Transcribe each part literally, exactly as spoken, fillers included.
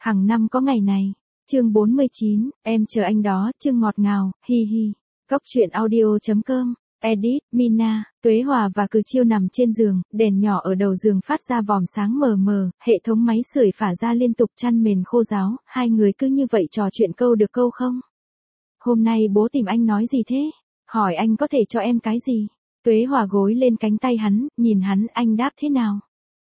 Hàng năm có ngày này. Chương bốn mươi chín, em chờ anh đó, chương ngọt ngào, hi hi. Cóc truyện audio chấm com, edit, Mina, Tuế Hòa và Cừ Chiêu nằm trên giường, đèn nhỏ ở đầu giường phát ra vòm sáng mờ mờ, hệ thống máy sưởi phả ra liên tục chăn mền khô ráo, hai người cứ như vậy trò chuyện câu được câu không. Hôm nay bố tìm anh nói gì thế? Hỏi anh có thể cho em cái gì? Tuế Hòa gối lên cánh tay hắn, nhìn hắn, anh đáp thế nào?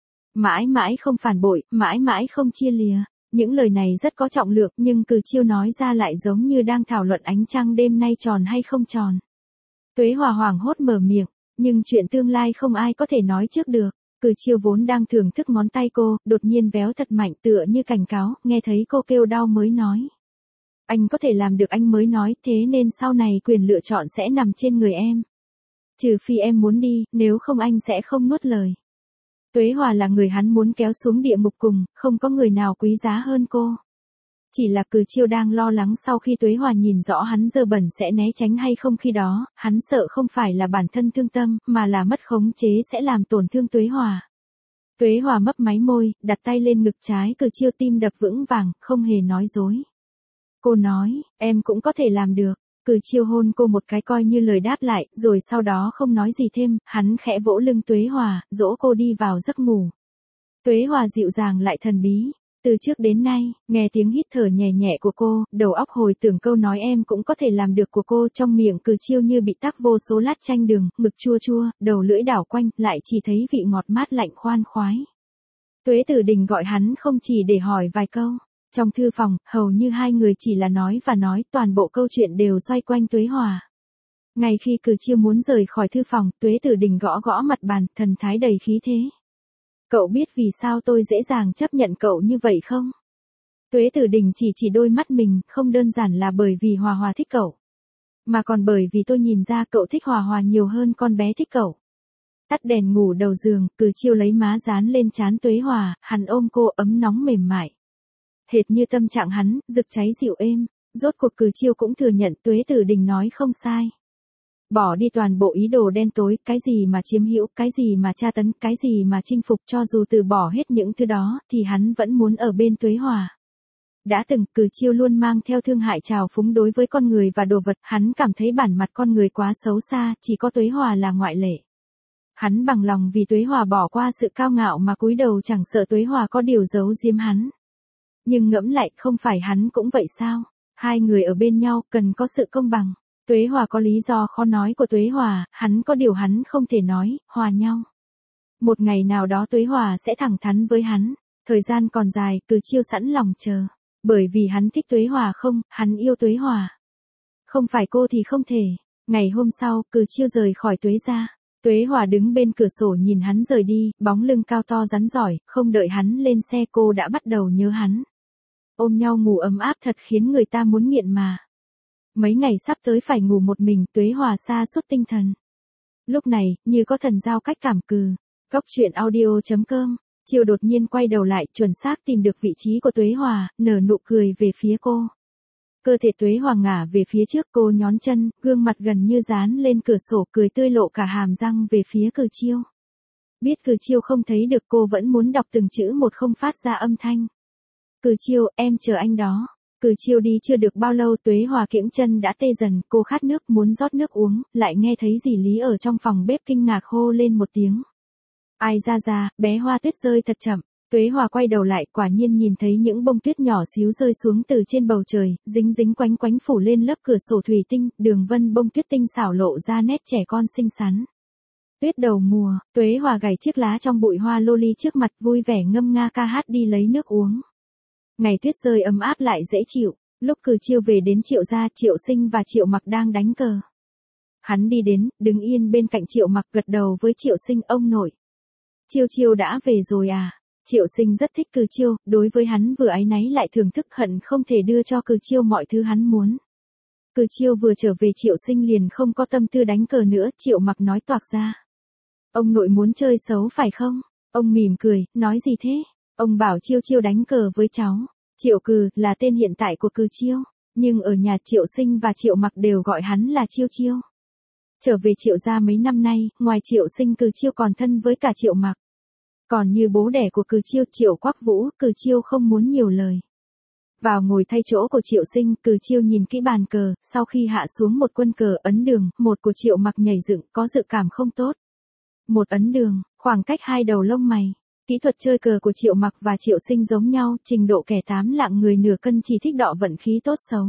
Mãi mãi không phản bội, mãi mãi không chia lìa. Những lời này rất có trọng lượng nhưng Cừ Chiêu nói ra lại giống như đang thảo luận ánh trăng đêm nay tròn hay không tròn. Tuế Hòa hoảng hốt mở miệng, nhưng chuyện tương lai không ai có thể nói trước được. Cừ Chiêu vốn đang thưởng thức ngón tay cô, đột nhiên véo thật mạnh tựa như cảnh cáo, nghe thấy cô kêu đau mới nói. Anh có thể làm được anh mới nói, thế nên sau này quyền lựa chọn sẽ nằm trên người em. Trừ phi em muốn đi, nếu không anh sẽ không nuốt lời. Tuế Hòa là người hắn muốn kéo xuống địa ngục cùng, không có người nào quý giá hơn cô. Chỉ là Cừ Chiêu đang lo lắng sau khi Tuế Hòa nhìn rõ hắn dơ bẩn sẽ né tránh hay không, khi đó, hắn sợ không phải là bản thân thương tâm, mà là mất khống chế sẽ làm tổn thương Tuế Hòa. Tuế Hòa mấp máy môi, đặt tay lên ngực trái Cừ Chiêu, tim đập vững vàng, không hề nói dối. Cô nói, em cũng có thể làm được. Cừ Chiêu hôn cô một cái coi như lời đáp lại, rồi sau đó không nói gì thêm, hắn khẽ vỗ lưng Tuế Hòa, dỗ cô đi vào giấc ngủ. Tuế Hòa dịu dàng lại thần bí. Từ trước đến nay, nghe tiếng hít thở nhẹ nhẹ của cô, đầu óc hồi tưởng câu nói em cũng có thể làm được của cô, trong miệng Cừ Chiêu như bị tắc vô số lát chanh đường, ngực chua chua, đầu lưỡi đảo quanh, lại chỉ thấy vị ngọt mát lạnh khoan khoái. Tuế Tử Đình gọi hắn không chỉ để hỏi vài câu. Trong thư phòng, hầu như hai người chỉ là nói và nói, toàn bộ câu chuyện đều xoay quanh Tuế Hòa. Ngay khi Cừ Chiêu muốn rời khỏi thư phòng, Tuế Tử Đình gõ gõ mặt bàn, thần thái đầy khí thế. Cậu biết vì sao tôi dễ dàng chấp nhận cậu như vậy không? Tuế Tử Đình chỉ chỉ đôi mắt mình, không đơn giản là bởi vì Hòa Hòa thích cậu. Mà còn bởi vì tôi nhìn ra cậu thích Hòa Hòa nhiều hơn con bé thích cậu. Tắt đèn ngủ đầu giường, Cừ Chiêu lấy má dán lên trán Tuế Hòa, hắn ôm cô ấm nóng mềm mại. Hệt như tâm trạng hắn, rực cháy dịu êm, rốt cuộc Cừ Chiêu cũng thừa nhận Tuế Tử Đình nói không sai. Bỏ đi toàn bộ ý đồ đen tối, cái gì mà chiếm hữu, cái gì mà tra tấn, cái gì mà chinh phục, cho dù từ bỏ hết những thứ đó, thì hắn vẫn muốn ở bên Tuế Hòa. Đã từng, Cừ Chiêu luôn mang theo thương hại trào phúng đối với con người và đồ vật, hắn cảm thấy bản mặt con người quá xấu xa, chỉ có Tuế Hòa là ngoại lệ. Hắn bằng lòng vì Tuế Hòa bỏ qua sự cao ngạo mà cúi đầu, chẳng sợ Tuế Hòa có điều giấu giếm hắn. Nhưng ngẫm lại, không phải hắn cũng vậy sao? Hai người ở bên nhau, cần có sự công bằng. Tuế Hòa có lý do khó nói của Tuế Hòa, hắn có điều hắn không thể nói, hòa nhau. Một ngày nào đó Tuế Hòa sẽ thẳng thắn với hắn. Thời gian còn dài, Cừ Chiêu sẵn lòng chờ. Bởi vì hắn thích Tuế Hòa không, hắn yêu Tuế Hòa. Không phải cô thì không thể. Ngày hôm sau, Cừ Chiêu rời khỏi Tuế gia. Tuế Hòa đứng bên cửa sổ nhìn hắn rời đi, bóng lưng cao to rắn giỏi, không đợi hắn lên xe cô đã bắt đầu nhớ hắn. Ôm nhau ngủ ấm áp thật khiến người ta muốn nghiện mà. Mấy ngày sắp tới phải ngủ một mình, Tuế Hòa sa sút tinh thần. Lúc này, như có thần giao cách cảm. Cừ. Cóc truyện audio chấm com, Chiêu đột nhiên quay đầu lại, chuẩn xác tìm được vị trí của Tuế Hòa, nở nụ cười về phía cô. Cơ thể Tuế Hòa ngả về phía trước, cô nhón chân, gương mặt gần như dán lên cửa sổ, cười tươi lộ cả hàm răng về phía Cừ Chiêu. Biết Cừ Chiêu không thấy được, cô vẫn muốn đọc từng chữ một không phát ra âm thanh. Cừ Chiêu, em chờ anh đó. Cừ Chiêu đi chưa được bao lâu, Tuế Hòa kiễng chân đã tê dần, cô khát nước muốn rót nước uống, lại nghe thấy dì Lý ở trong phòng bếp kinh ngạc hô lên một tiếng. Ai ra ra, bé Hoa Tuyết rơi thật chậm. Tuế Hòa quay đầu lại, quả nhiên nhìn thấy những bông tuyết nhỏ xíu rơi xuống từ trên bầu trời, dính dính quánh quánh phủ lên lớp cửa sổ thủy tinh, đường vân bông tuyết tinh xảo lộ ra nét trẻ con xinh xắn. Tuyết đầu mùa, Tuế Hòa gảy chiếc lá trong bụi hoa lô ly trước mặt, vui vẻ ngâm nga ca hát đi lấy nước uống. Ngày tuyết rơi ấm áp lại dễ chịu, lúc Cừ Chiêu về đến Triệu gia, Triệu Sinh và Triệu Mặc đang đánh cờ. Hắn đi đến, đứng yên bên cạnh Triệu Mặc, gật đầu với Triệu Sinh, ông nội. Chiêu Chiêu đã về rồi à? Triệu Sinh rất thích Cừ Chiêu, đối với hắn vừa áy náy lại thưởng thức, hận không thể đưa cho Cừ Chiêu mọi thứ hắn muốn. Cừ Chiêu vừa trở về Triệu Sinh liền không có tâm tư đánh cờ nữa, Triệu Mặc nói toạc ra. Ông nội muốn chơi xấu phải không? Ông mỉm cười, nói gì thế? Ông bảo Chiêu Chiêu đánh cờ với cháu. Triệu Cừ là tên hiện tại của Cừ Chiêu, nhưng ở nhà Triệu Sinh và Triệu Mặc đều gọi hắn là Chiêu Chiêu. Trở về Triệu gia mấy năm nay, ngoài Triệu Sinh, Cừ Chiêu còn thân với cả Triệu Mặc. Còn như bố đẻ của Cừ Chiêu, Triệu Quắc Vũ, Cừ Chiêu không muốn nhiều lời. Vào ngồi thay chỗ của Triệu Sinh, Cử Chiêu nhìn kỹ bàn cờ, sau khi hạ xuống một quân cờ ấn đường, một của Triệu Mặc nhảy dựng, có dự cảm không tốt. Một ấn đường, khoảng cách hai đầu lông mày. Kỹ thuật chơi cờ của Triệu Mặc và Triệu Sinh giống nhau, trình độ kẻ tám lạng người nửa cân chỉ thích đọ vận khí tốt xấu.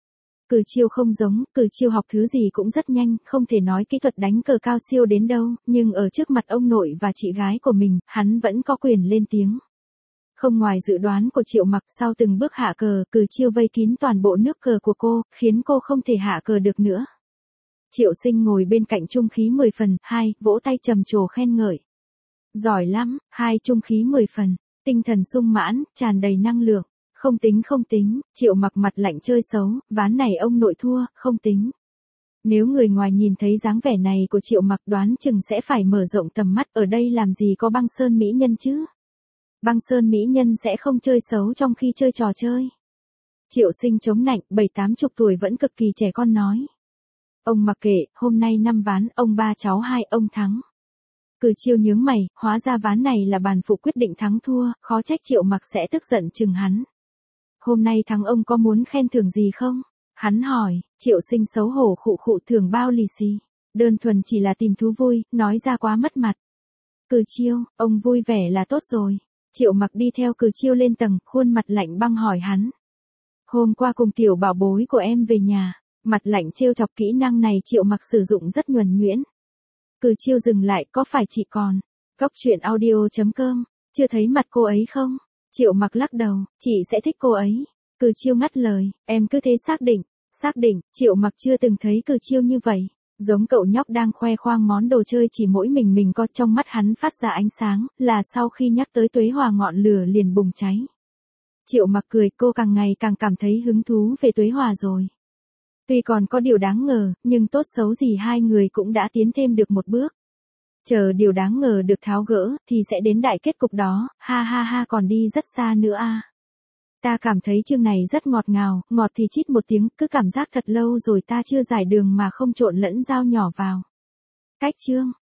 Cử Chiêu không giống, Cử Chiêu học thứ gì cũng rất nhanh, không thể nói kỹ thuật đánh cờ cao siêu đến đâu, nhưng ở trước mặt ông nội và chị gái của mình, hắn vẫn có quyền lên tiếng. Không ngoài dự đoán của Triệu Mặc, sau từng bước hạ cờ, Cử Chiêu vây kín toàn bộ nước cờ của cô, khiến cô không thể hạ cờ được nữa. Triệu Sinh ngồi bên cạnh trung khí mười phần, hai, vỗ tay trầm trồ khen ngợi. Giỏi lắm, hai trung khí mười phần, tinh thần sung mãn, tràn đầy năng lượng. Không tính không tính, Triệu Mặc mặt lạnh chơi xấu, ván này ông nội thua, không tính. Nếu người ngoài nhìn thấy dáng vẻ này của Triệu Mặc đoán chừng sẽ phải mở rộng tầm mắt, ở đây làm gì có băng sơn mỹ nhân chứ? Băng sơn mỹ nhân sẽ không chơi xấu trong khi chơi trò chơi. Triệu Sinh chống nạnh, bảy tám chục tuổi vẫn cực kỳ trẻ con nói. Ông mặc kệ, hôm nay năm ván, ông ba cháu hai, ông thắng. Cử Chiêu nhướng mày, hóa ra ván này là bàn phụ quyết định thắng thua, khó trách Triệu Mặc sẽ tức giận chừng hắn. Hôm nay thắng ông có muốn khen thưởng gì không? Hắn hỏi. Triệu Sinh xấu hổ khụ khụ, thưởng bao lì xì. Đơn thuần chỉ là tìm thú vui, nói ra quá mất mặt. Cử Chiêu, ông vui vẻ là tốt rồi. Triệu Mặc đi theo Cử Chiêu lên tầng, khuôn mặt lạnh băng hỏi hắn. Hôm qua cùng tiểu bảo bối của em về nhà, mặt lạnh trêu chọc, kỹ năng này Triệu Mặc sử dụng rất nhuần nhuyễn. Cử Chiêu dừng lại, có phải chị còn? Cóc truyện audio chấm com, chưa thấy mặt cô ấy không? Triệu Mặc lắc đầu, chị sẽ thích cô ấy. Cử Chiêu ngắt lời, em cứ thế xác định, xác định, Triệu Mặc chưa từng thấy Cử Chiêu như vậy. Giống cậu nhóc đang khoe khoang món đồ chơi chỉ mỗi mình mình có, trong mắt hắn phát ra ánh sáng, là sau khi nhắc tới Tuế Hòa ngọn lửa liền bùng cháy. Triệu Mặc cười, cô càng ngày càng cảm thấy hứng thú về Tuế Hòa rồi. Tuy còn có điều đáng ngờ, nhưng tốt xấu gì hai người cũng đã tiến thêm được một bước. Chờ điều đáng ngờ được tháo gỡ, thì sẽ đến đại kết cục đó, ha ha ha, còn đi rất xa nữa a. Ta cảm thấy chương này rất ngọt ngào, ngọt thì chít một tiếng, cứ cảm giác thật lâu rồi ta chưa giải đường mà không trộn lẫn dao nhỏ vào. Cách chương